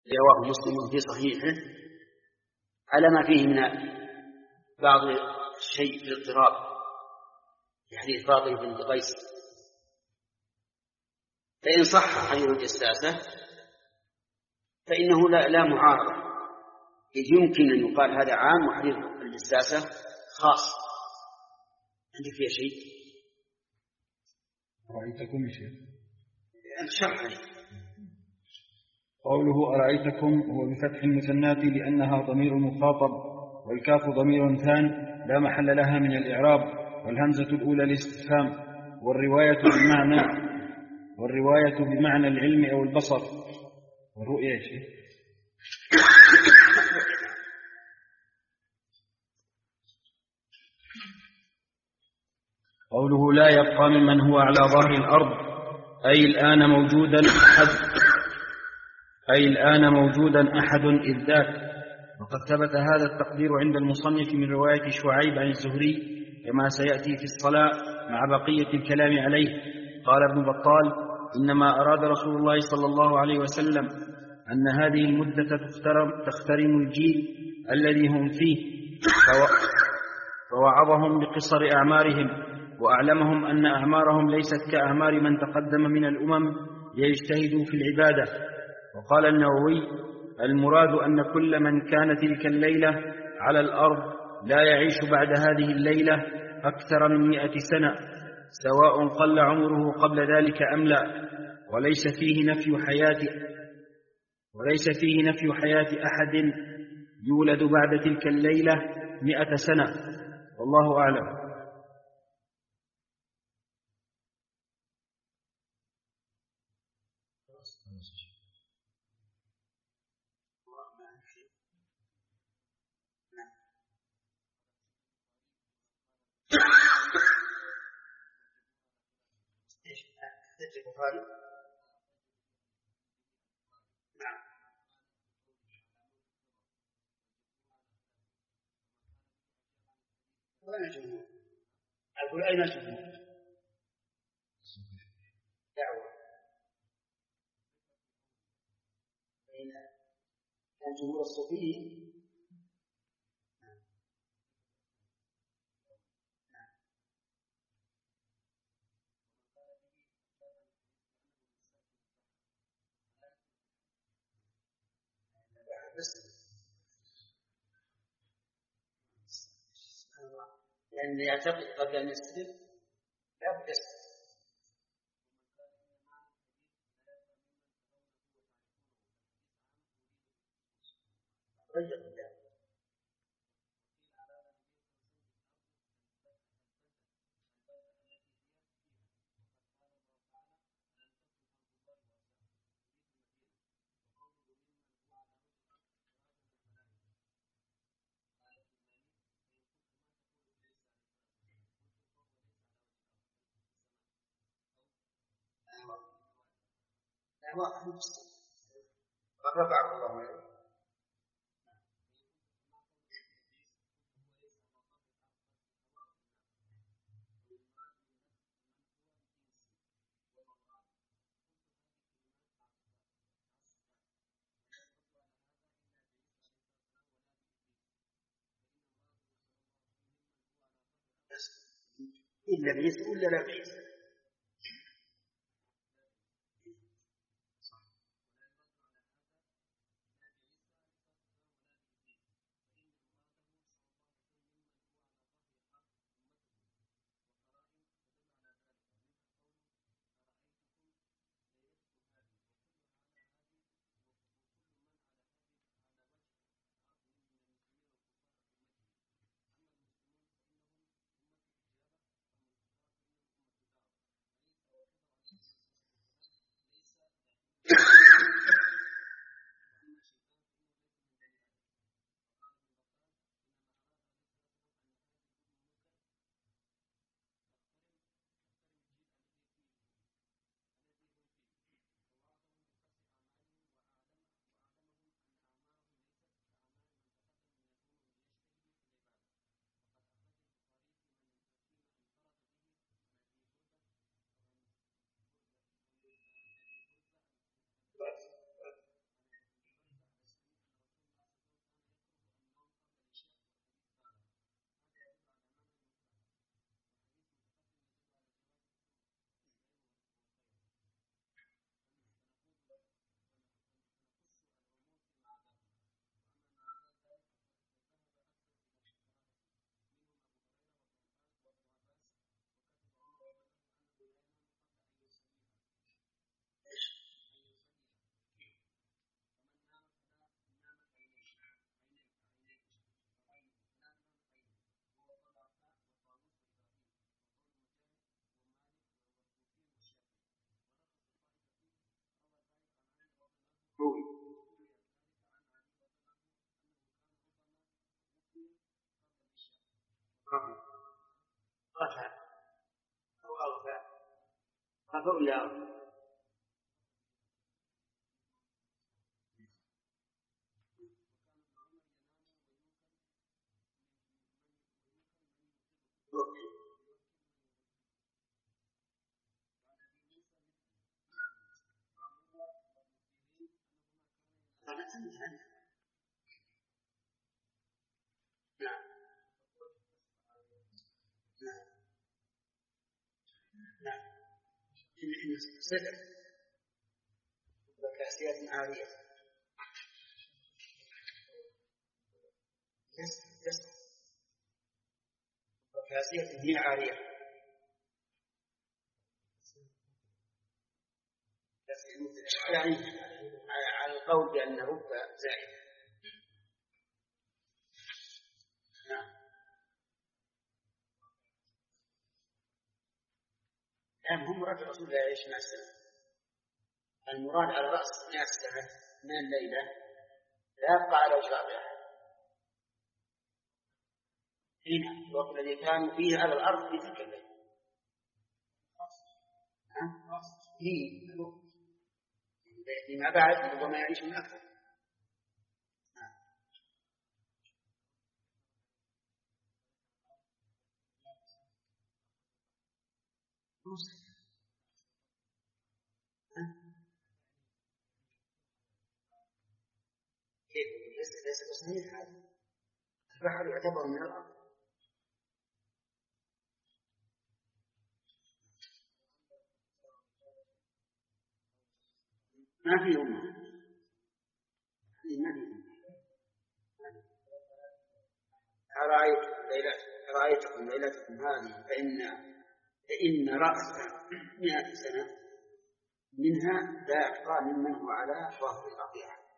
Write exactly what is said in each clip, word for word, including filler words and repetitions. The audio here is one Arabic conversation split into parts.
رواه مسلم في صحيحه على ما فيه من بعض الشيء في الاضطراب في حديث فاطمة بنت قيس. فإن صح حديث الجساسة فإنه لا, لا معارضة، إذ يمكن أن يقال هذا عام وحديث الجساسة خاص. عندك فيها شيء؟ أرأيتكم شيء الشرح. قوله أرأيتكم هو بفتح المثنات لأنها ضمير مخاطب، والكاف ضمير ثان لا محل لها من الإعراب، والهمزة الأولى الاستفهام، والرواية بمعنى والرواية بمعنى العلم أو البصر والرؤية شيء. قوله لا يبقى ممن هو على ظهر الأرض أي الآن موجودا أحد أي الآن موجودا أحد إذ ذاك. وقد ثبت هذا التقدير عند المصنف من رواية شعيب عن الزهري كما سيأتي في الصلاة مع بقية الكلام عليه. قال ابن بطال: إنما أراد رسول الله صلى الله عليه وسلم أن هذه المدة تخترم الجيل الذي هم فيه، فوعظهم بقصر أعمارهم وأعلمهم أن أعمارهم ليست كأعمار من تقدم من الأمم ليجتهدوا في العبادة. وقال النووي: المراد أن كل من كان تلك الليلة على الأرض لا يعيش بعد هذه الليلة أكثر من مئة سنة، سواء قل عمره قبل ذلك أم لا، وليس فيه نفي حياة وليس فيه نفي حياة أحد يولد بعد تلك الليلة مئة سنة، والله أعلم. البخاري. نعم. وين الجمهور؟ أقول أين الجمهور؟ دعوة بين الجمهور الصوفي. لأن يعتقد قبل أن يستلم لا بد يستلم. رفعه الله عليه. إلا بيس ولا لا بيس. رفع أو أغفى رفع إلى أغفى. نعم نعم إن صدر وكاسيات عارية يس يس وكاسية هي عارية يعني على القول بأن ربع زائد. نعم نعم هم مراد الرسول لا يعيش مع السنة. المراد على رأس مئة سنة من الليلة لا يبقى على وجه الأرض حين الوقت الذي كانوا فيه على الأرض في تلك الليلة. هي فيما بعد ربما يعيش من أكثر. كيف ليس ليس بصحيح هذا. البحر يعتبر من الأرض. ما في أمة ما في أرأيتكم ليلتكم هذه فإن فإن رأس مئة سنة منها لا يبقى ممن هو على ظهر الأرض أحد.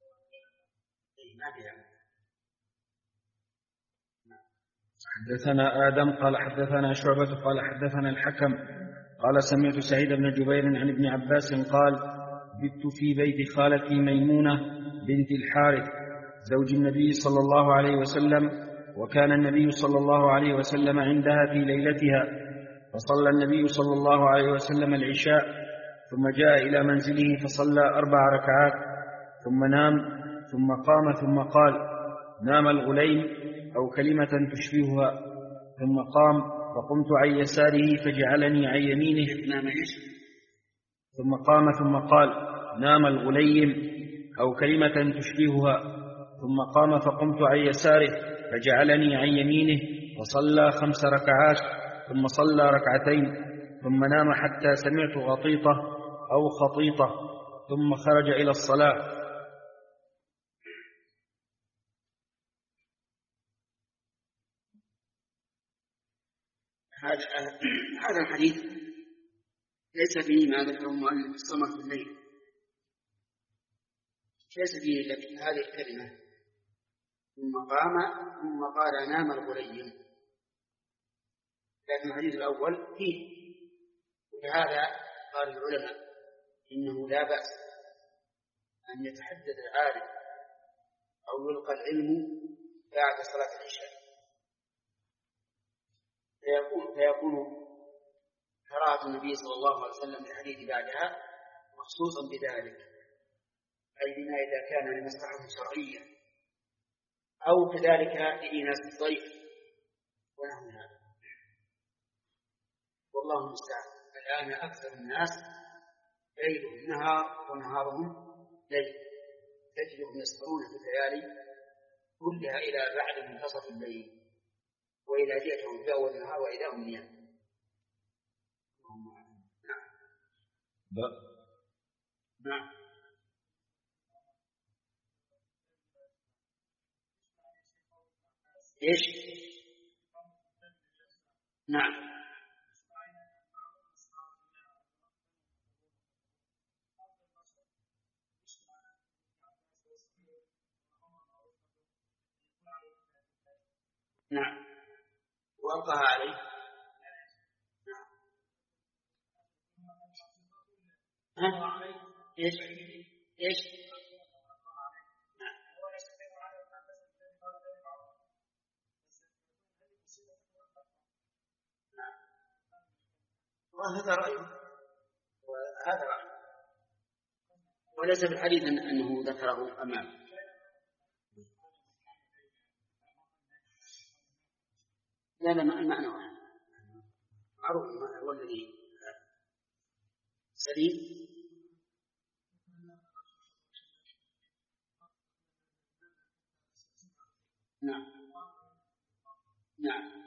ما في. حدثنا آدم قال حدثنا شعبة قال حدثنا الحكم قال سمعت سعيد بن جبير عن ابن عباس قال بت في بيت خالتي ميمونة بنت الحارث زوج النبي صلى الله عليه وسلم، وكان النبي صلى الله عليه وسلم عندها في ليلتها، فصلى النبي صلى الله عليه وسلم العشاء ثم جاء إلى منزله فصلى أربع ركعات ثم نام ثم قام ثم قال نام الغليم أو كلمة تشبهها، ثم قام فقمت عن يساره فجعلني عن يمينه ثم قام ثم قال نام الغليم أو كلمة تشبهها، ثم قام فقمت عن يساره فجعلني عن يمينه وصلى خمس ركعات ثم صلى ركعتين ثم نام حتى سمعت غطيطة أو خطيطة ثم خرج إلى الصلاة. هذا هذا الحديث ليس فيه ما ذكره المؤلف الصمت في الليل، ليس فيه لك هذه الكلمة ثم قام ثم قال نام الغليم، لكن الحديث الأول فيه. ولهذا قال العلماء إنه لا بأس أن يتحدث العالم أو يلقى العلم بعد صلاة العشاء، فيكون فيكون قراءة النبي صلى الله عليه وسلم الحديث بعدها مخصوصا بذلك، أي بما إذا كان لمصلحة شرعية أو كذلك لإناس الضيف ونحو هذا. والله المستعان. الآن أكثر الناس ليلهم نهار ونهارهم ليل، تجدهم يسهرون في الليالي كلها إلى بعد منتصف الليل، وإذا جئتهم في أول النهار وإذا هم نيام. نعم نعم إيش؟ نعم نعم وألقاها عليه. ها؟ إيش؟ إيش؟ وهذا رأيه وهذا رأيه وليس بالحديث أنه ذكره أمامه. لا لا المعنى واحد معروف هو الذي سليم. نعم نعم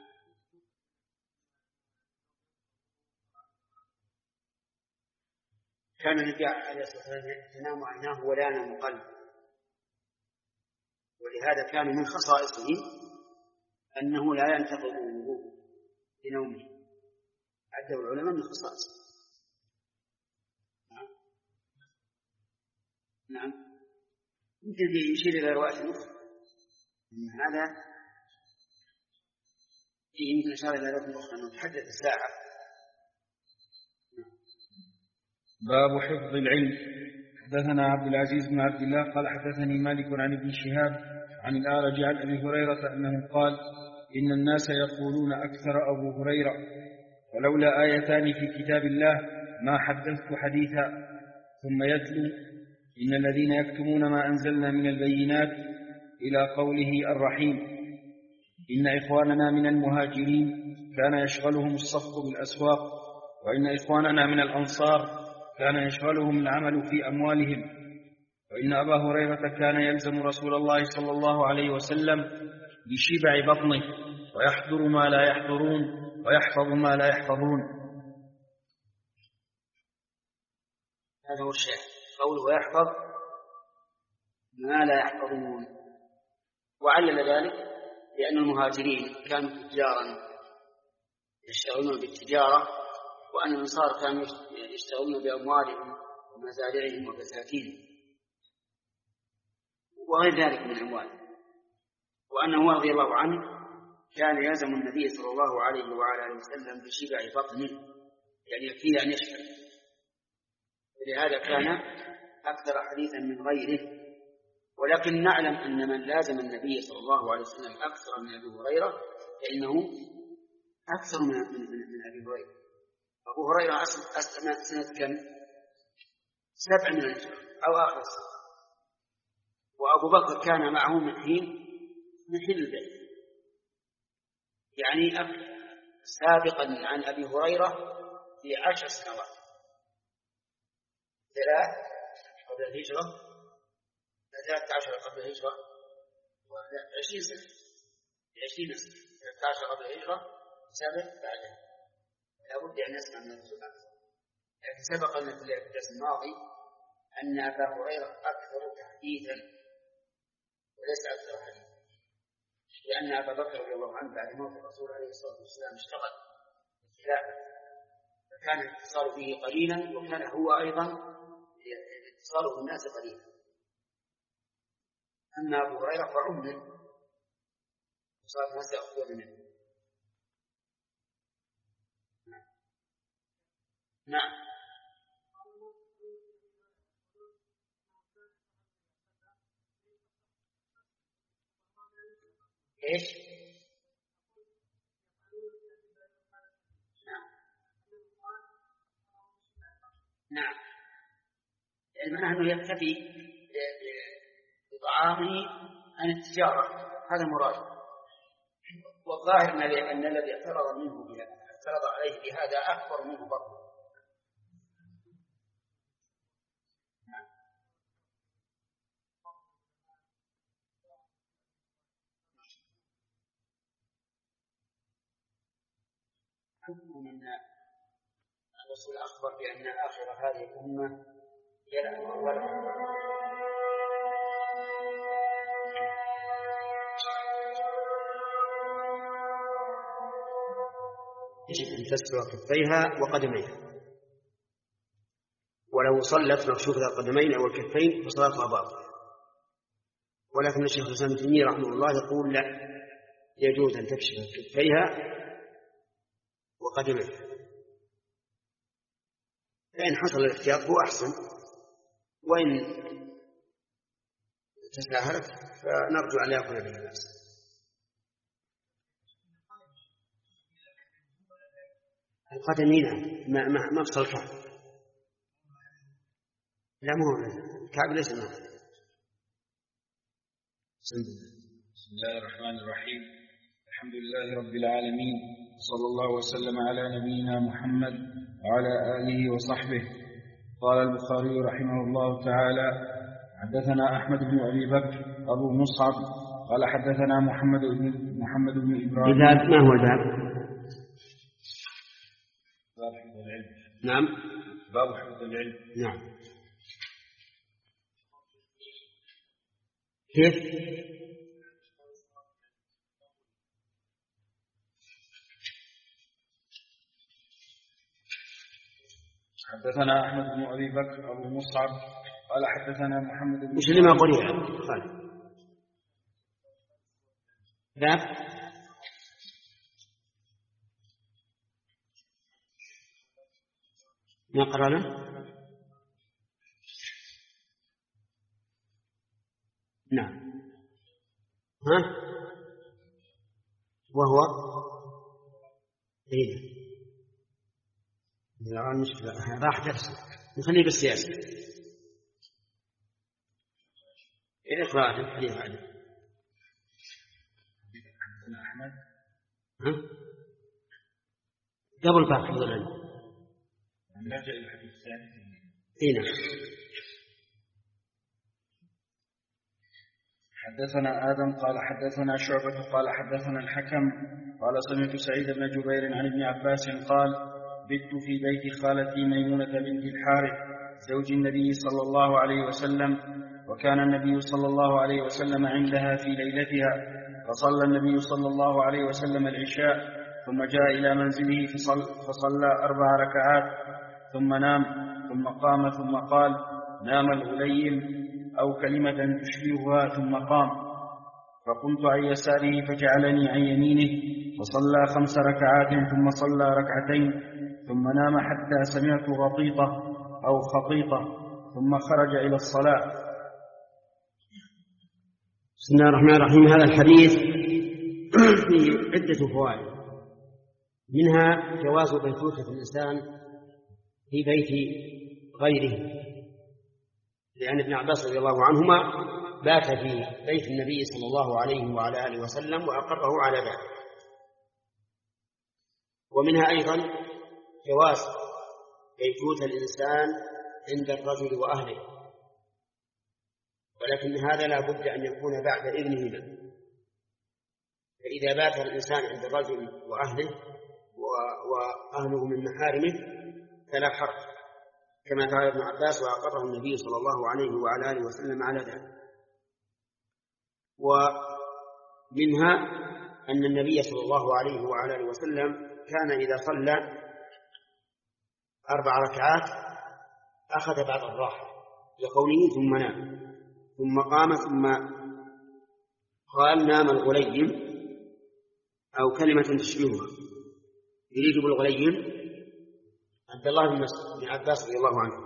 كان النبي عليه الصلاة والسلام تنام عيناه ولا ينام قلبه، ولهذا كان من خصائصه أنه لا ينتقض الوضوء بنومه، عده العلماء من خصائصه. نعم نعم يمكن يشير إلى رواية أخرى هذا يمكن إشارة إلى رواية أخرى أنه تحدث الساعة. باب حفظ العلم. حدثنا عبد العزيز بن عبد الله قال حدثني مالك عن ابن شهاب عن الأعرج عن أبي هريرة أنه قال إن الناس يقولون أكثر أبو هريرة ولولا آيتان في كتاب الله ما حدثت حديثا، ثم يتلو إن الذين يكتمون ما أنزلنا من البينات إلى قوله الرحيم إن إخواننا من المهاجرين كان يشغلهم الصفق بالأسواق، وإن إخواننا من الأنصار كان يشغلهم العمل في أموالهم، وإن أبا هريرة كان يلزم رسول الله صلى الله عليه وسلم بشبع بطنه ويحضر ما لا يحضرون ويحفظ ما لا يحفظون. هذا هو الشيء قوله ويحفظ ما لا يحفظون، وعلل ذلك لأن المهاجرين كانوا تجارا يشتغلون بالتجارة، وأن الأنصار كانوا يشتغلون بأموالهم ومزارعهم وبساتينهم وغير ذلك من الأموال، وأنه رضي الله عنه كان يلزم النبي صلى الله عليه وعلى آله وسلم بشبع بطنه، يعني يكفيه أن يشبع، ولهذا كان أكثر حديثا من غيره. ولكن نعلم أن من لازم النبي صلى الله عليه وسلم أكثر من أبي هريرة فإنه أكثر من, من, من أبي هريرة. أبو هريرة أسلم سنة كم؟ سبع من الهجرة أو آخر سنة، وأبو بكر كان معه من حين من حين البيت، يعني سابقا عن أبي هريرة في عشر سنوات، ثلاث قبل الهجرة ثلاث عشر قبل الهجرة وعشرين سنة عشرين سنة ثلاث عشر قبل الهجرة سابق بعدها. لا بد أن نسمع من الرسول لكن سبق لنا في الدرس الماضي أن أبا هريرة أكثر تحديثا وليس أكثر حديثا، لأن أبا بكر رضي الله عنه بعد موت الرسول عليه الصلاة والسلام اشتغل بالخلافة فكان الاتصال به قليلا، وكان هو أيضا اتصاله بالناس قليلا. أما أبو هريرة فعمل وصار الناس يأخذون منه. نعم إيش؟ نعم نعم المعنى أنه يكتفي بطعامه عن التجارة، هذا مراد. والظاهر أن الذي اعترض منه بها اعترض عليه بهذا أكبر منه بطنه. حكم أن الرسول أخبر بأن آخر هذه الأمة يلعن أولها. يجب أن تستر كفيها وقدميها، ولو صلت مكشوفة القدمين أو الكفين فصلاتها باطلة. ولكن الشيخ الإسلام ابن تيمية رحمه الله يقول لا، يجوز أن تكشف كفيها وقدميها، فإن حصل الاحتياط هو أحسن، وإن تساهلت فنرجو أن لا يكون به الناس. القدمين ما ما مفصل الكعب. لا مو الكعب ليس مفصل. بسم الله الرحمن الرحيم. الحمد لله رب العالمين، صلى الله وسلم على نبينا محمد وعلى آله وصحبه. قال البخاري رحمه الله تعالى: حدثنا أحمد بن أبي بكر أبو مصعب قال حدثنا محمد بن محمد بن إبراهيم. الباب ما هو الباب؟ باب حفظ العلم. نعم، باب حفظ العلم. نعم. كيف؟ حدثنا أحمد بن أبي بكر أبو مصعب قال حدثنا محمد بن وش اللي ما قرئ؟ قال باب ما قرأنا؟ نعم. ها؟ وهو إيه؟ لا المشكلة راح درس نخليه بالسياسة. إيه إقرأ الحديث هذا؟ حدثنا أحمد. ها؟ قبل باب حفظ العلم. نرجع إلى الحديث الثاني. إيه نعم. حدثنا آدم قال حدثنا شعبة قال حدثنا الحكم قال سمعت سعيد بن جبير عن ابن عباس قال: بت في بيت خالتي ميمونة بنت الحارث زوج النبي صلى الله عليه وسلم، وكان النبي صلى الله عليه وسلم عندها في ليلتها، فصلى النبي صلى الله عليه وسلم العشاء ثم جاء إلى منزله فصل فصلى أربع ركعات ثم نام، ثم قام ثم قال: نام الغليم أو كلمة تشبهها، ثم قام، فقمت عن يساره فجعلني عن يمينه فصلى خمس ركعات ثم صلى ركعتين ثم نام حتى سمعت غطيطة أو خطيطة ثم خرج إلى الصلاة. بسم الله الرحمن الرحيم. هذا الحديث فيه عدة فوائد، منها جواز بيتوتة الإنسان في بيت غيره، لأن ابن عباس رضي الله عنهما بات في بيت النبي صلى الله عليه وعلى آله وسلم وأقره على ذلك. ومنها أيضا جواز بيتوت الإنسان عند الرجل وأهله، ولكن هذا لا بد أن يكون بعد إذنه له. فإذا بات الإنسان عند الرجل وأهله وأهله من محارمه فلا حرج، كما قال ابن عباس وأقره النبي صلى الله عليه وعلى آله وسلم على ذلك. ومنها أن النبي صلى الله عليه وعلى آله وسلم كان إذا صلى أربع ركعات أخذ بعض الراحة لقوله ثم نام، ثم قام ثم قال: نام الغليم أو كلمة تشبهها. يريد بالغليم عبد الله بن عباس رضي الله عنه.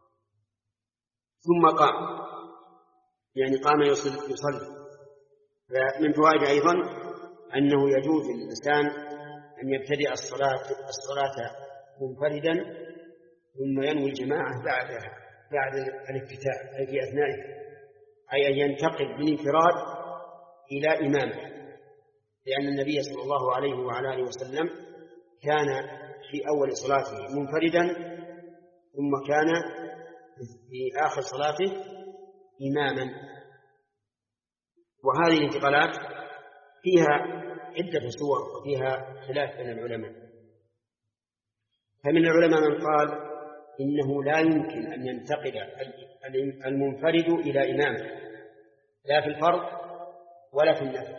ثم قام، يعني قام يصلي. فمن فوائد أيضا أنه يجوز للإنسان أن يبتدئ الصلاة الصلاة منفردا ثم ينوي الجماعة بعدها بعد الافتتاح، أي في أثنائه، أي أن ينتقل بالانفراد إلى إمامه، لأن النبي صلى الله عليه وعلى آله وسلم كان في أول صلاته منفردا ثم كان في آخر صلاته إماما. وهذه الانتقالات فيها عدة صور وفيها خلاف بين العلماء. فمن العلماء من قال إنه لا يمكن أن ينتقل المنفرد إلى إمامه لا في الفرض ولا في النفل،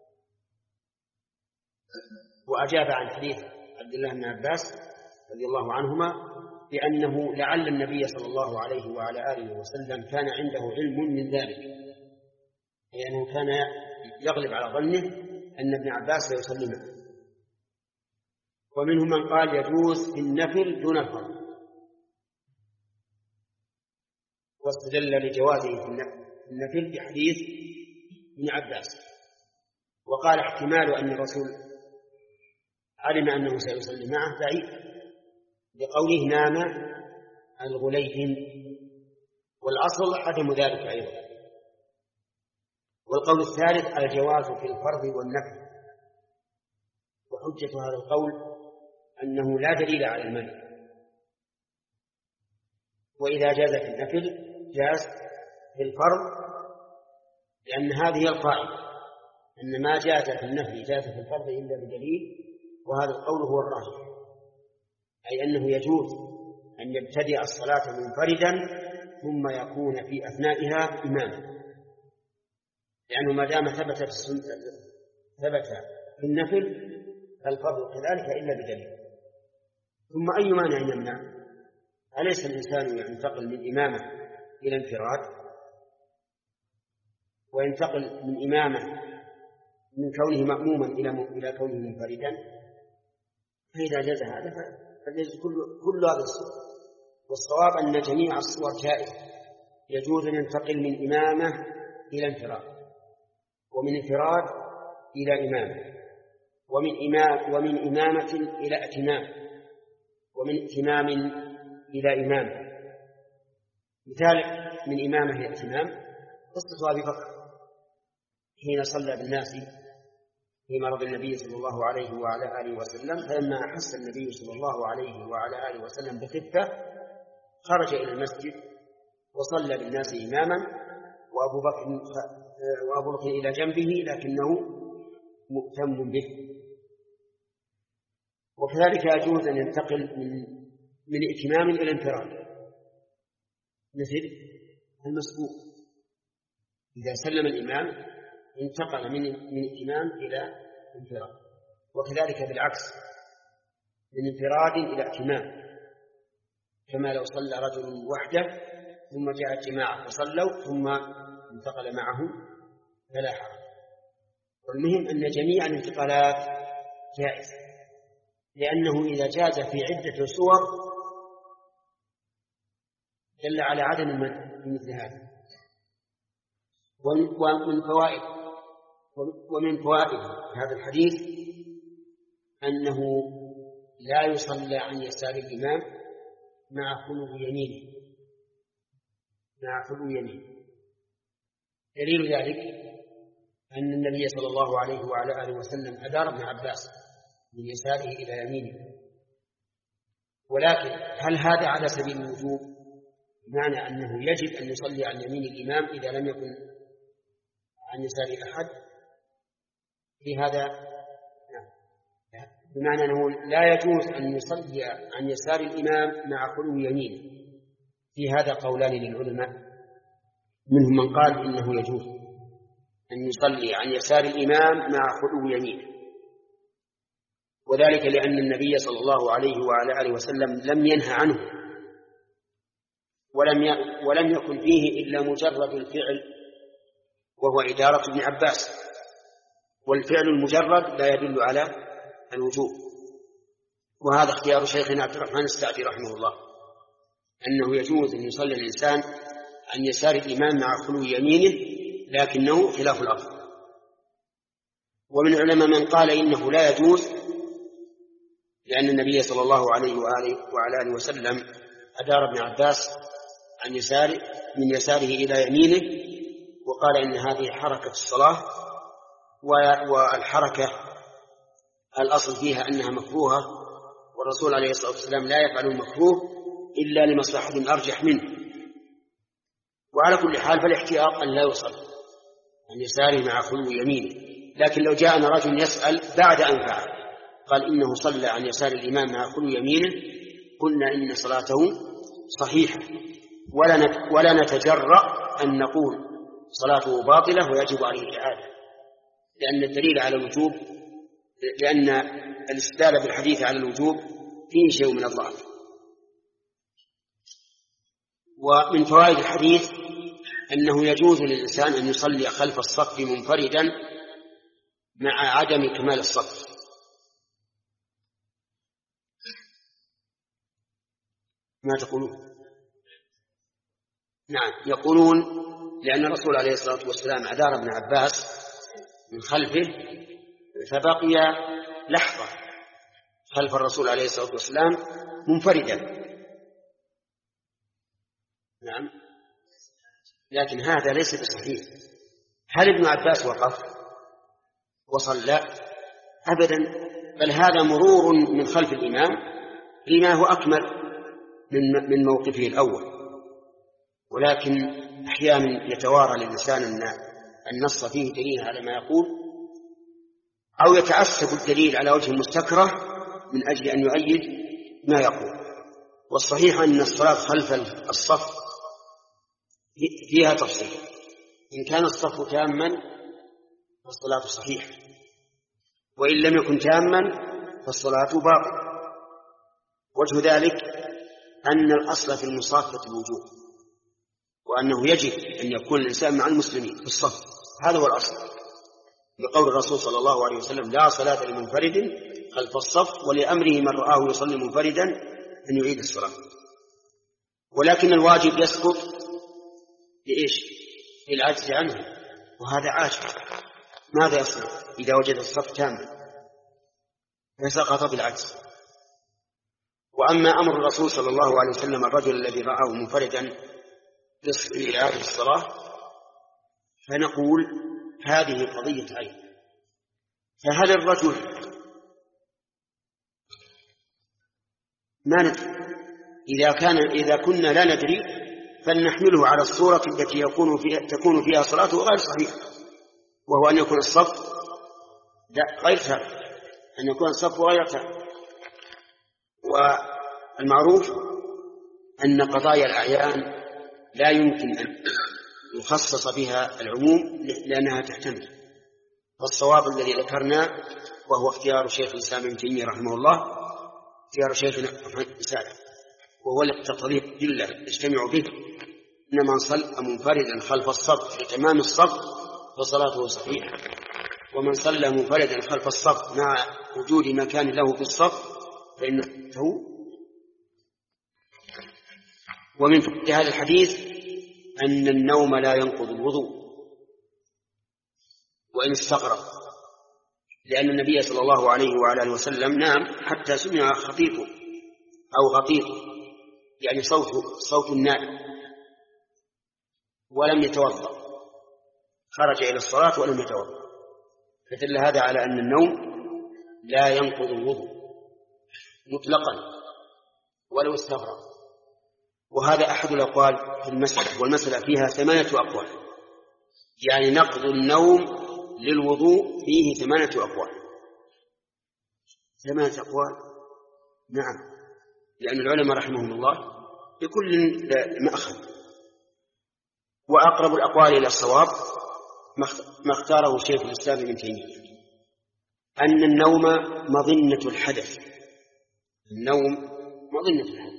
وأجاب عن حديث عبد الله بن عباس رضي الله عنهما بأنه لعل النبي صلى الله عليه وعلى آله وسلم كان عنده علم من ذلك، لأنه كان يغلب على ظنه أن ابن عباس سيصلي معه. ومنهم من قال يجوز في النفل دون الفرض، واستدل لجوازه في النفل بحديث ابن عباس، وقال احتمال أن الرسول علم أنه سيصلي معه بعيد، لقوله نام الغليهم، والأصل عدم ذلك أيضا. والقول الثالث الجواز في الفرض والنفل، وحجة هذا القول أنه لا دليل على المنع، وإذا جاز في النفل جاز في الفرض، لأن هذه القاعدة أن ما جاز في النفل جاز في الفرض إلا بدليل، وهذا القول هو الراجح، أي أنه يجوز أن يبتدئ الصلاة منفردا ثم يكون في أثنائها إماما، لأنه ما دام ثبت في السنة ثبت في النفل فالفرض كذلك إلا بدليل. ثم أي مانع يمنع؟ أليس الإنسان ينتقل من إمامة إلى انفراد، وينتقل من إمامة من كونه مأموما إلى إلى كونه منفردا؟ فإذا جاز هذا فجاز كل كل هذا الصور. والصواب أن جميع الصور جائزة، يجوز أن ينتقل من إمامة إلى انفراد، ومن انفراد إلى إمامة، ومن إمام ومن إمامة إلى ائتمام، ومن ائتمام إلى إمامة. مثال من إمامة إلى ائتمام قصة أبي بكر حين صلى بالناس في مرض النبي صلى الله عليه وعلى آله وسلم، فلما أحس النبي صلى الله عليه وعلى آله وسلم بخفة خرج إلى المسجد وصلى بالناس إماما، وأبو بكر وأبو بكر إلى جنبه لكنه مؤتم به. وكذلك يجوز أن ينتقل من من ائتمام إلى انفراد، مثل المسبوق إذا سلم الإمام انتقل من من ائتمام إلى انفراد، وكذلك بالعكس من انفراد إلى ائتمام، كما لو صلى رجل وحده ثم جاء الجماعة فصلوا ثم انتقل معهم فلا حرج. والمهم أن جميع الانتقالات جائزة، لأنه إذا جاز في عدة صور دل على عدم المنع في مثل هذا. ومن فوائد ومن فوائد هذا الحديث أنه لا يصلى عن يسار الإمام مع خلو يمينه مع خلو يمينه. دليل ذلك أن النبي صلى الله عليه وعلى آله وسلم أدار ابن عباس من يساره إلى يمينه. ولكن هل هذا على سبيل الوجوب، بمعنى أنه يجب أن يصلي عن يمين الإمام إذا لم يكن عن يسار أحد؟ في هذا بمعنى أنه لا يجوز أن يصلي عن يسار الإمام مع خلو يمينه. في هذا قولان للعلماء، منهم من قال إنه يجوز أن يصلي عن يسار الإمام مع خلو يمينه، وذلك لأن النبي صلى الله عليه وعلى آله وسلم لم ينهى عنه، ولم ولم يكن فيه إلا مجرد الفعل وهو إدارة ابن عباس، والفعل المجرد لا يدل على الوجوب. وهذا اختيار شيخنا عبد الرحمن السعدي رحمه الله، أنه يجوز أن يصلي الإنسان عن يسار الإمام مع خلو يمينه، لكنه خلاف الأفضل. ومن العلماء من قال إنه لا يجوز، لأن النبي صلى الله عليه وآله وعلى آله وسلم أدار ابن عباس عن يسار من يساره إلى يمينه، وقال إن هذه حركة الصلاة، والحركة الأصل فيها أنها مكروهة، والرسول عليه الصلاة والسلام لا يفعل المكروه إلا لمصلحة أرجح منه. وعلى كل حال فالاحتياط أن لا يصل عن يساره مع خلو يمينه. لكن لو جاءنا رجل يسأل بعد أن فعل قال إنه صلى عن يسار الإمام مع خلو يمينه، قلنا إن صلاته صحيحة، ولا نتجرأ أن نقول صلاته باطلة ويجب عليه الإعادة، لأن الدليل على الوجوب، لأن الاستدلال بالحديث على الوجوب فيه شيء من الضعف. ومن فوائد الحديث أنه يجوز للإنسان أن يصلي خلف الصف منفردا مع عدم كمال الصف. ما تقولون؟ نعم، يقولون لأن الرسول عليه الصلاة والسلام أدار ابن عباس من خلفه فبقي لحظة خلف الرسول عليه الصلاة والسلام منفردا. نعم، لكن هذا ليس بصحيح. هل ابن عباس وقف وصلى؟ أبدا، بل هذا مرور من خلف الإمام لما هو أكمل من موقفه الأول. ولكن أحيانا يتوارى للإنسان أن النص فيه دليل على ما يقول، أو يتعسف الدليل على وجه مستكره من أجل أن يؤيد ما يقول. والصحيح أن الصلاة خلف الصف فيها تفصيل. إن كان الصف تاما فالصلاة صحيحة، وإن لم يكن تاما فالصلاة باطلة. وجه ذلك أن الأصل في المصافة الوجوب، وأنه يجب أن يكون الإنسان مع المسلمين في الصف، هذا هو الأصل، بقول الرسول صلى الله عليه وسلم: لا صلاة لمنفرد خلف الصف، ولأمره من رآه يصلي منفردا أن يعيد الصلاة. ولكن الواجب يسقط لإيش؟ للعجز عنه، وهذا عاجز. ماذا يصنع إذا وجد الصف تاما؟ فسقط بالعجز. وأما أمر الرسول صلى الله عليه وسلم الرجل الذي رآه منفردا لإعادة الصلاة، فنقول هذه قضية عين. فهل الرجل ما ندري؟ إذا كان إذا كنا لا ندري فلنحمله على الصورة التي يكون فيها تكون فيها صلاته غير صحيحة، وهو أن يكون الصف غير تام، أن يكون الصف غير تام. والمعروف أن قضايا الأعيان لا يمكن أن يخصص بها العموم لأنها تحتمل. والصواب الذي ذكرنا وهو اختيار شيخ الإسلام ابن تيمية رحمه الله، اختيار شيخنا محمد سالم، وهو التقرير جلة يجتمع به: إن من صلى منفردا خلف الصف في تمام الصف فصلاته صحيحة، ومن صلى منفردا خلف الصف مع وجود مكان له في الصف فإنه. ومن فقه هذا الحديث أن النوم لا ينقض الوضوء وإن استغرق، لأن النبي صلى الله عليه وعلى آله وسلم نام حتى سمع خطيفه أو غطيطه، يعني صوت صوت النائم، ولم يتوضأ، خرج إلى الصلاة ولم يتوضأ. فدل هذا على أن النوم لا ينقض الوضوء مطلقا ولو استغرق. وهذا أحد الأقوال في المسألة، والمسألة فيها ثمانية أقوال، يعني نقض النوم للوضوء فيه ثمانية أقوال. ثمانية أقوال، نعم، لأن العلماء رحمهم الله لكل مأخذ. وأقرب الأقوال إلى الصواب ما اختاره شيخ الإسلام ابن تيمية، أن النوم مظنة الحدث. النوم مظنة الحدث،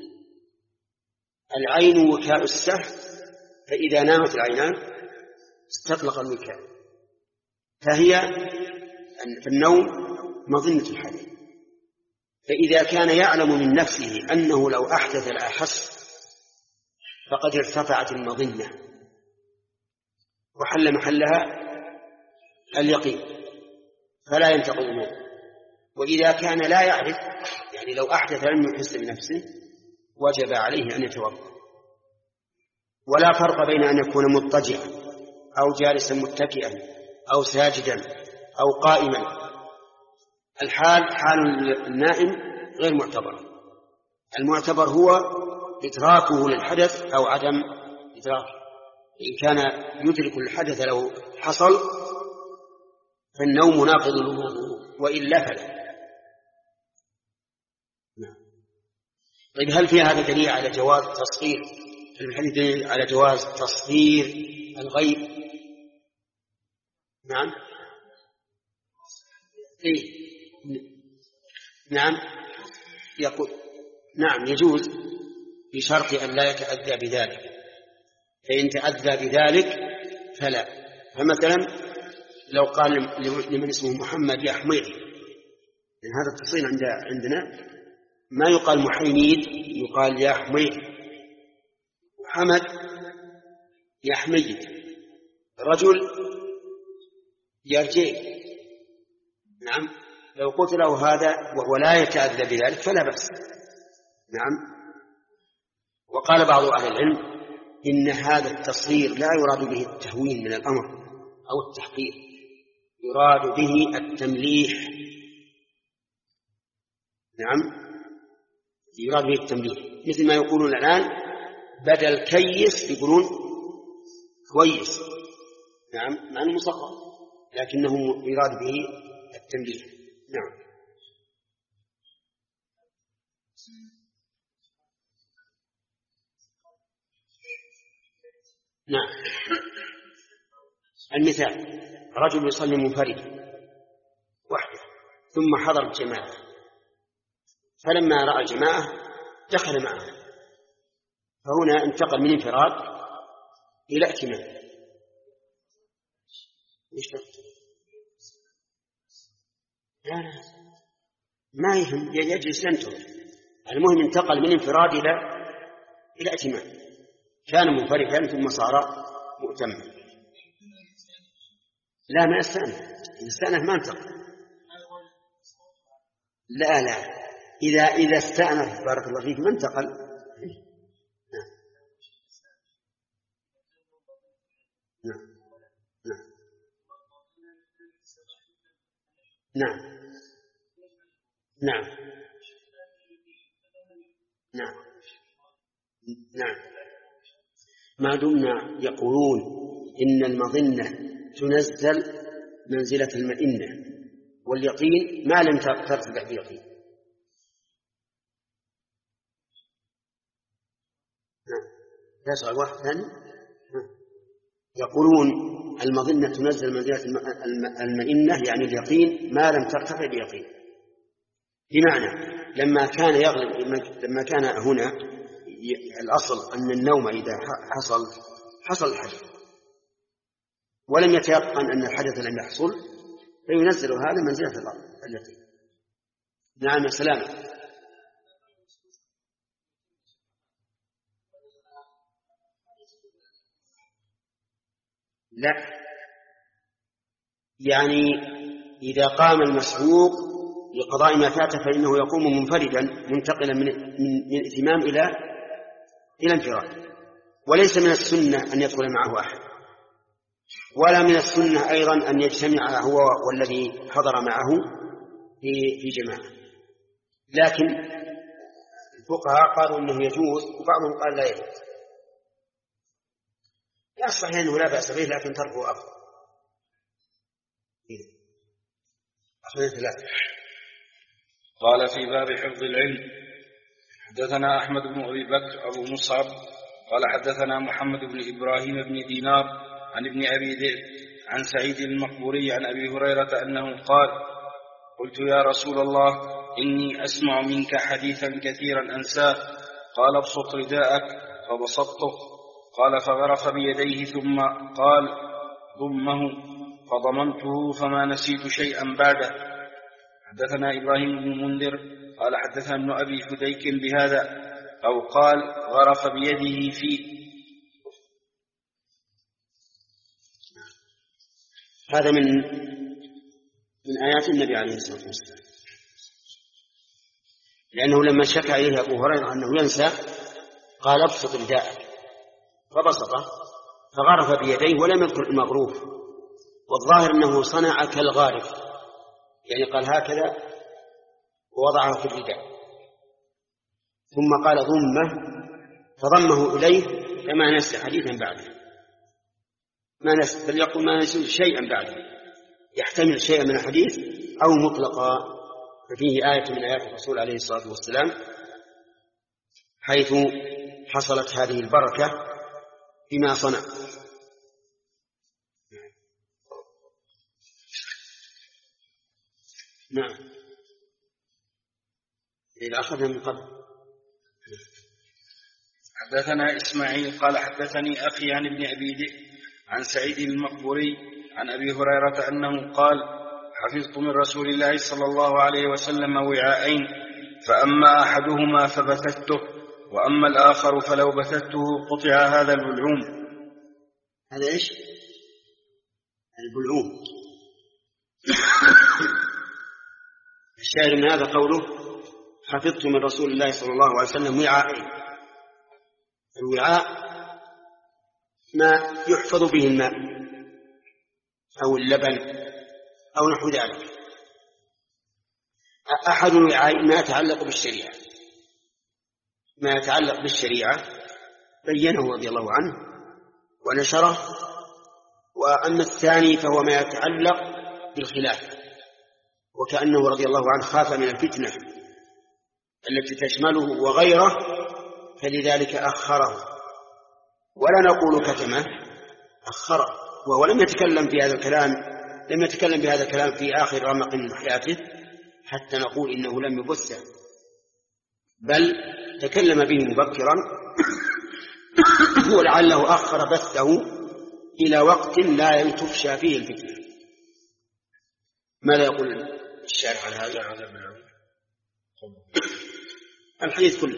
العين وكاء السهل، فإذا نامت العينان استطلق الوكاء، فهي النوم مظنة الحدث. فإذا كان يعلم من نفسه أنه لو أحدث لا أحس فقد ارتفعت المظنة وحل محلها اليقين، فلا ينتقض النوم. وإذا كان لا يعرف، يعني لو أحدث لم يحس بنفسه، وجب عليه أن يتوضأ. ولا فرق بين أن يكون مضطجعا أو جالسا متكئا أو ساجدا أو قائما. الحال حال النائم غير معتبر، المعتبر هو إدراكه للحدث أو عدم إدراكه. إن كان يدرك الحدث لو حصل فالنوم ناقض الوضوء، وإلا فلا. طيب، هل في هذا دليل على جواز تصغير؟ هل الحديث دليل على جواز تصغير الغيب؟ نعم، إيه؟ نعم، يقول نعم يجوز بشرط أن لا يتأذى بذلك، فإن تأذى بذلك فلا. فمثلا لو قال لمن اسمه محمد يا حميد، يعني هذا التصريح عند عندنا ما يقال محيميد، يقال يا حميد. محمد يا حميد، رجل يرجع، نعم، لو قلت له هذا وهو لا يتأذى بذلك فلا بأس. نعم. وقال بعض أهل العلم إن هذا التصغير لا يراد به التهوين من الأمر أو التحقير، يراد به التمليح. نعم، يراد به التمليح، مثل ما يقولون الآن بدل كيس يقولون كويس. نعم، مع أنه مصغر لكنه يراد به التمليح. نعم. نعم. المثال رجل يصلي منفردا وحده ثم حضر الجماعة، فلما رأى الجماعة دخل معه، فهنا انتقل من انفراد إلى ائتمان. لا لا ما يهم، يجلس ينتظر. المهم انتقل من انفراد إلى إلى ائتمان، كان منفردا ثم صار مؤتما. لا ما استأنف، إذا استأنف ما انتقل. لا لا إذا إذا استأنف بارك الله فيك ما انتقل. نعم نعم نعم نعم نعم نعم. ما دمنا يقولون إن المظنة تنزل منزلة المئنة واليقين ما لم ترتفع بيقين. لا سؤال واحد ثاني. يقولون المظنة تنزل منزلة المئنة يعني اليقين ما لم ترتفع بيقين، بمعنى لما كان يغلب لما كان هنا الأصل أن النوم إذا حصل حصل الحدث ولم يتيقن أن الحدث لم يحصل فينزل هذا منزلة اليقين. نعم سلام. لا يعني إذا قام المسبوق لقضاء ما فات فإنه يقوم منفردا منتقلا من من ائتمام إلى إلى انفراد، وليس من السنة أن يدخل معه أحد، ولا من السنة أيضا أن يجتمع هو والذي حضر معه في في جماعة. لكن الفقهاء قالوا أنه يجوز وبعضهم قال لا يجوز. لا صحيح أنه لا بأس به لكن تركه أفضل. قال في باب حفظ العلم حدثنا أحمد بن أبي بكر أبو مصعب قال حدثنا محمد بن إبراهيم بن دينار عن ابن أبي ذئب عن سعيد المقبوري عن أبي هريرة أنه قال قلت يا رسول الله إني أسمع منك حديثا كثيرا أنساه قال ابسط رداءك فبسطته قال فغرف بيديه ثم قال ضمه فضممته فما نسيت شيئا بعده. حدثنا إبراهيم بن منذر قال حدثنا ابن أبي فديك بهذا أو قال غرف بيده فيه. هذا من من آيات النبي عليه الصلاة والسلام، لأنه لما شكى إليه أبو هريرة أنه ينسى قال ابسط رداءك فبسطه فغرف بيديه ولم يذكر المغروف، والظاهر أنه صنع كالغارف، يعني قال هكذا ووضعه في الرداء ثم قال ضمه فضمه إليه كما نسي حديثا بعده، ما نسي بل يقول ما نسي شيئا بعده، يحتمل شيئا من الحديث أو مطلقا. ففيه آية من آيات الرسول عليه الصلاة والسلام حيث حصلت هذه البركة بما صنع. نعم إذا أخذنا من قبل. حدثنا إسماعيل قال حدثني أخي عن ابن أبي ذئب عن سعيد المقبوري عن أبي هريرة أنه قال حفظت من رسول الله صلى الله عليه وسلم وعاءين فأما أحدهما فبثته وأما الآخر فلو بثته قطع هذا البلعوم. هذا إيش؟ البلعوم الشاهد من هذا قوله حفظت من رسول الله صلى الله عليه وسلم وعاءين. الوعاء ما يحفظ به الماء أو اللبن أو نحو ذلك. أحد الوعاء ما يتعلق بالشريعة ما يتعلق بالشريعة بينه رضي الله عنه ونشره، وأما الثاني فهو ما يتعلق بالخلاف، وكأنه رضي الله عنه خاف من الفتنة التي تشمله وغيره فلذلك أخره، ولا نقول كتمه، أخره، وهو لم يتكلم في هذا الكلام لم يتكلم بهذا الكلام في آخر رمق من حياته حتى نقول إنه لم يبثه، بل تكلم به مبكرا ولعله أخر بثه إلى وقت لا تفشى فيه الفتنة. ماذا يقول الشارح على هذا؟ الحديث كله.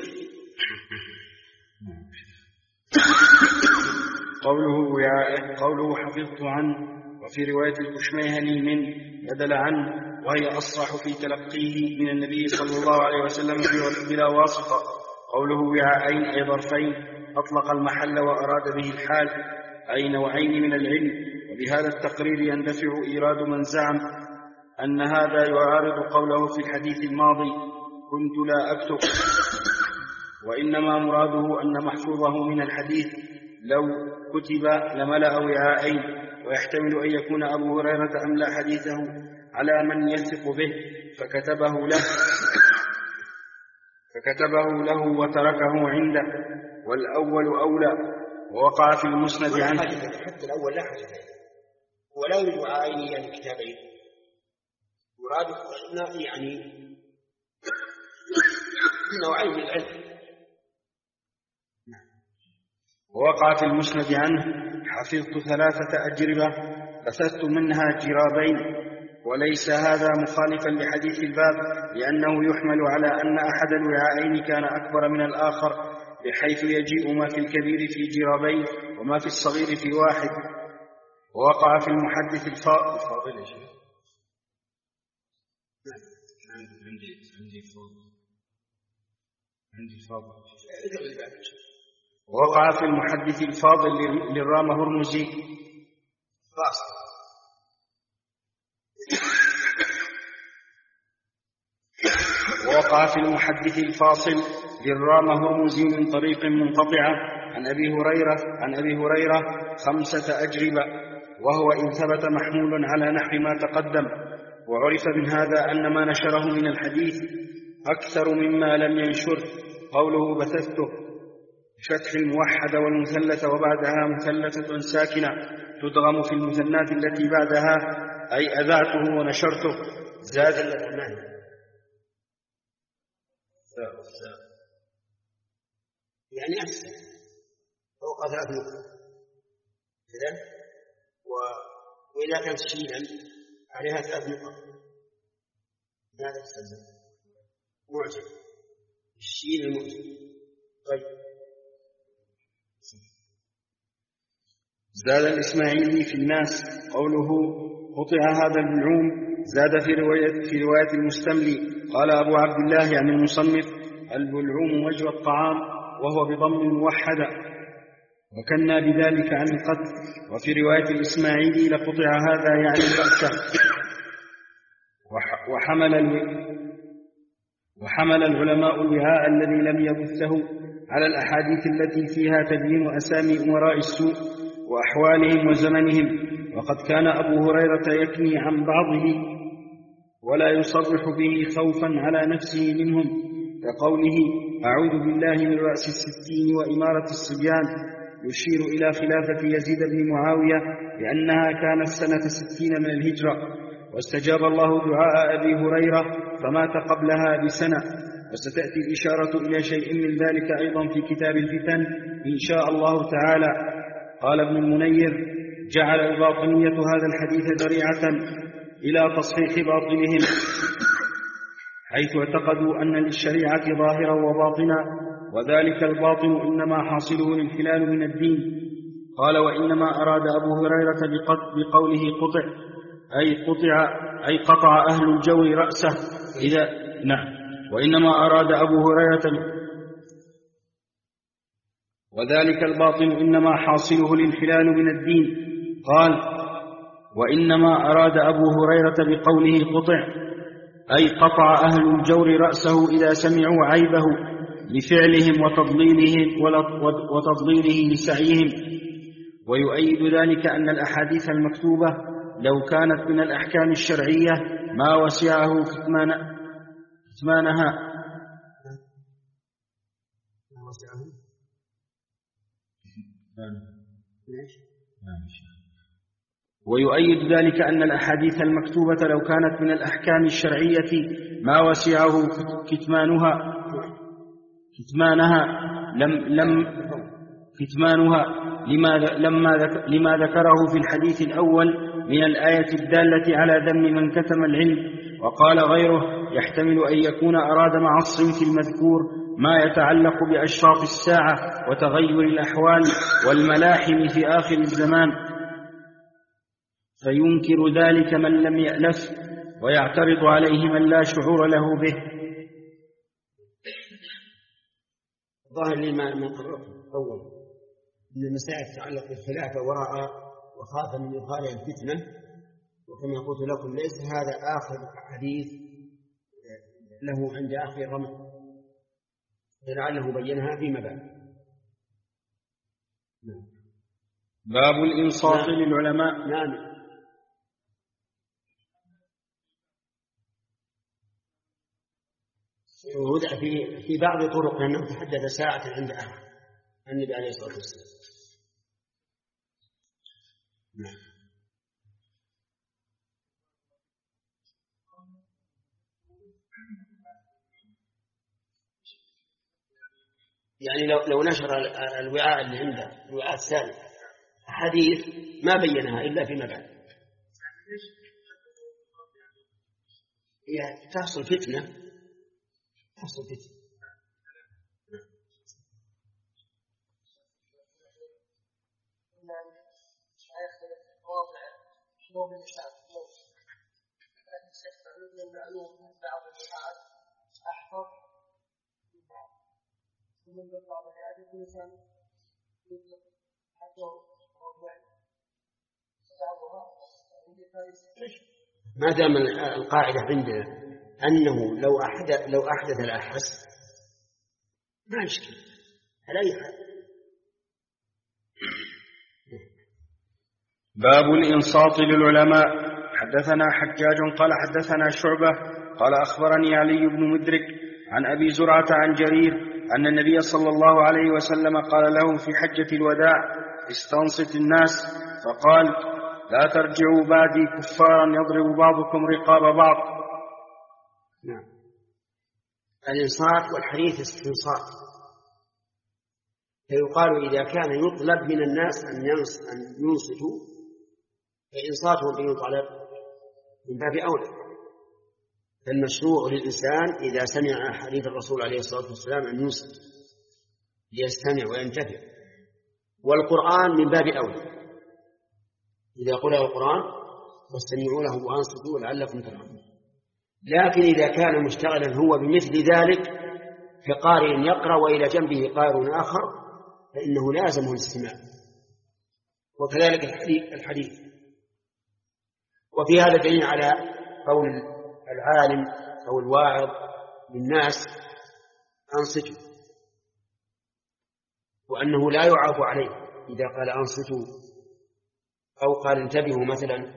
قوله قوله حفظت عنه، وفي رواية الكشميهني من بدل عنه، وهي أصرح في تلقيه من النبي صلى الله عليه وسلم بلا واسطة. قوله وعاءين أي ظرفين، أطلق المحل وأراد به الحال، أي نوعين من العلم. وبهذا التقرير يندفع إيراد من زعم أن هذا يعارض قوله في الحديث الماضي كنت لا أكتب، وإنما مراده أن محفوظه من الحديث لو كتب لملأ وعاءين، ويحتمل أن يكون أبو هريرة أملأ حديثه على من يثق به فكتبه له فكتبه له وتركه عنده، والأول أولى. ووقع في المسند عنه. حتى الأول لا حاجة ولا يوجد وعاءين يعني كتابين، مراده يعني نوعين من العلم. ووقع في المسند عنه حفظت ثلاثة أجربة بثثت منها جرابين، وليس هذا مخالفا لحديث الباب، لأنه يحمل على أن أحد الوعاءين كان أكبر من الآخر، بحيث يجيء ما في الكبير في جرابين وما في الصغير في واحد. ووقع في المحدث الفاضل ووقع في المحدث الفاضل للرام هرمزي ووقع في المحدث الفاصل للرام هرمزي من طريق منقطعة عن أبي هريرة عن أبي هريرة خمسة أجربة، وهو إن ثبت محمول على نحو ما تقدم. وعرف من هذا أن ما نشره من الحديث أكثر مما لم ينشر. قوله بثثته فتح الموحد والمثلث وبعدها مثلثة ساكنة تدغم في المثنات التي بعدها، أي أذعته ونشرته. زاد الأمان يعني أحسن فوق ثلاث نقط كذا، وإذا كانت شيلا عليها ثلاث نقط ماذا تسلم؟ معجم الشيل المعجم. طيب زاد الإسماعيلي في الناس. قوله قطع هذا البلعوم زاد في رواية, في رواية المستملي قال أبو عبد الله يعني المصنف البلعوم وجه الطعام، وهو بضم الموحدة، وكنا بذلك عن القتل. وفي رواية الإسماعيلي لقطع هذا يعني رأسه. وحمل, وحمل العلماء الوعاء الذي لم يبثه على الأحاديث التي فيها تبيين أسامي أمراء السوء وأحوالهم وزمنهم، وقد كان أبو هريرة يكني عن بعضه ولا يصرح به خوفا على نفسه منهم، كقوله أعوذ بالله من رأس الستين وإمارة الصبيان، يشير إلى خلافة يزيد بن معاوية لأنها كانت سنة ستين من الهجرة، واستجاب الله دعاء أبي هريرة فمات قبلها بسنة. وستأتي الإشارة إلى شيء من ذلك أيضا في كتاب الفتن إن شاء الله تعالى. قال ابن المنير جعل الباطنية هذا الحديث ذريعة إلى تصحيح باطنهم، حيث اعتقدوا أن للشريعة ظاهرا وباطنا، وذلك الباطن إنما حاصله الانحلال من الدين. قال وإنما أراد أبو هريرة بقوله قطع أي قطع أي قطع أهل الجو رأسه إذا نعم وإنما أراد أبو هريرة وذلك الباطل إنما حاصله الانحلال من الدين. قال وإنما أراد أبو هريرة بقوله قطع أي قطع أهل الجور رأسه إذا سمعوا عيبه لفعلهم وتضليلهم وتضليله لسعيهم. ويؤيد ذلك أن الأحاديث المكتوبة لو كانت من الأحكام الشرعية ما وسعه كتمان كتمانها ويؤيد ذلك أن الأحاديث المكتوبة لو كانت من الأحكام الشرعية ما وسعه كتمانها كتمانها لم لم كتمانها لما لما لما ذكره في الحديث الأول من الآية الدالة على ذم من كتم العلم. وقال غيره يحتمل أن يكون أراد مع الصنف المذكور ما يتعلق بأشراط الساعة وتغير الأحوال والملاحم في آخر الزمان، فينكر ذلك من لم يألف ويعترض عليه من لا شعور له به. ظاهر لي ما قرأت أول أن المسائل تتعلق بالخلافة ورأى وخاف من إدخال الفتنة، وكما قلت لكم ليس هذا آخر حديث له عند آخر الرمى، لعله بينها فيما بعد. باب الإنصاف للعلماء. نعم. ووضع في في بعض طرق أنه تحدث ساعة عند أحد النبي عليه الصلاة والسلام. نعم. يعني لو لو نشر الوعاء اللي عنده الوعاء الثاني حديث ما بينها إلا فيما بعد، يعني تحصل فتنة تحصل فتنة. ما دام القاعدة عندنا أنه لو أحدث لو أحدث الأحس ما يشكل على أي حال. باب الإنصات للعلماء. حدثنا حجاج قال حدثنا شعبة قال أخبرني علي بن مدرك عن أبي زرعة عن جرير أن النبي صلى الله عليه وسلم قال له في حجة الوداع استنصت الناس، فقال لا ترجعوا بعدي كفارا يضرب بعضكم رقاب بعض. نعم. الإنصات والحديث استنصات، فيقال إذا كان يطلب من الناس أن ينصتوا فإنصاتهم به يطلب من باب أولى. فالمشروع للإنسان إذا سمع حديث الرسول عليه الصلاة والسلام أن ينصت ليستمع وينتفع، والقرآن من باب أولى إذا قرأ القرآن واستمعوا له وأنصتوا لعلكم ترحمون. لكن إذا كان مشتغلا هو بمثل ذلك كقارئ يقرأ وإلى جنبه قارئ آخر فإنه لازم الاستماع، وكذلك الحديث. وفي هذا دليل على قول العالم أو الواعظ للناس أنصتوا، وأنه لا يعاف عليه إذا قال أنصتوا أو قال انتبهوا مثلا،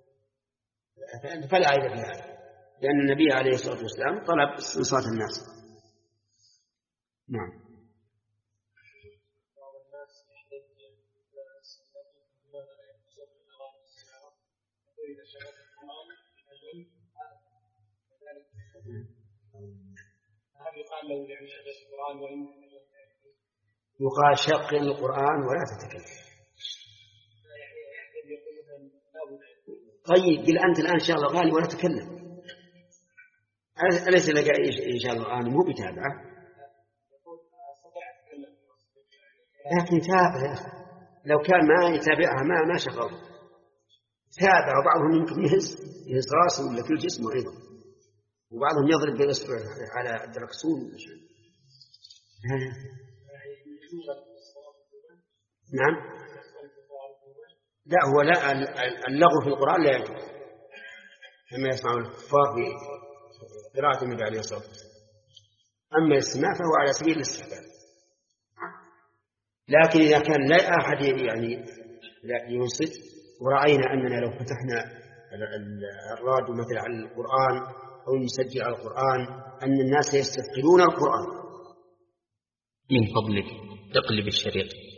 فلا عيب في هذا، لأن النبي عليه الصلاة والسلام طلب استنصات الناس. نعم. يقال شق القرآن ولا تتكلم. طيب قل أنت الآن شغل الغالي ولا تتكلم، أليس لك إن شاء الله الآن مو بتابعة، لكن تابع يا أخي. لو كان ما يتابعها ما ما شغل تابع، وبعضهم يمكن يهز يهز راسه ولا كل جسمه أيضا، وبعضهم يضرب بإصبعه على الدركسون. نعم. لا، هو لا، اللغو في القرآن لا يجوز كما يسمع الكفار في قراءة النبي عليه الصلاة والسلام. أما الاستماع فهو على سبيل الاستحباب. لكن إذا كان لا أحد يعني ينصت، ورأينا أننا لو فتحنا الراديو مثل على القرآن أو نسجل على القرآن أن الناس يستثقلون القرآن. من فضلك اقلب الشريط.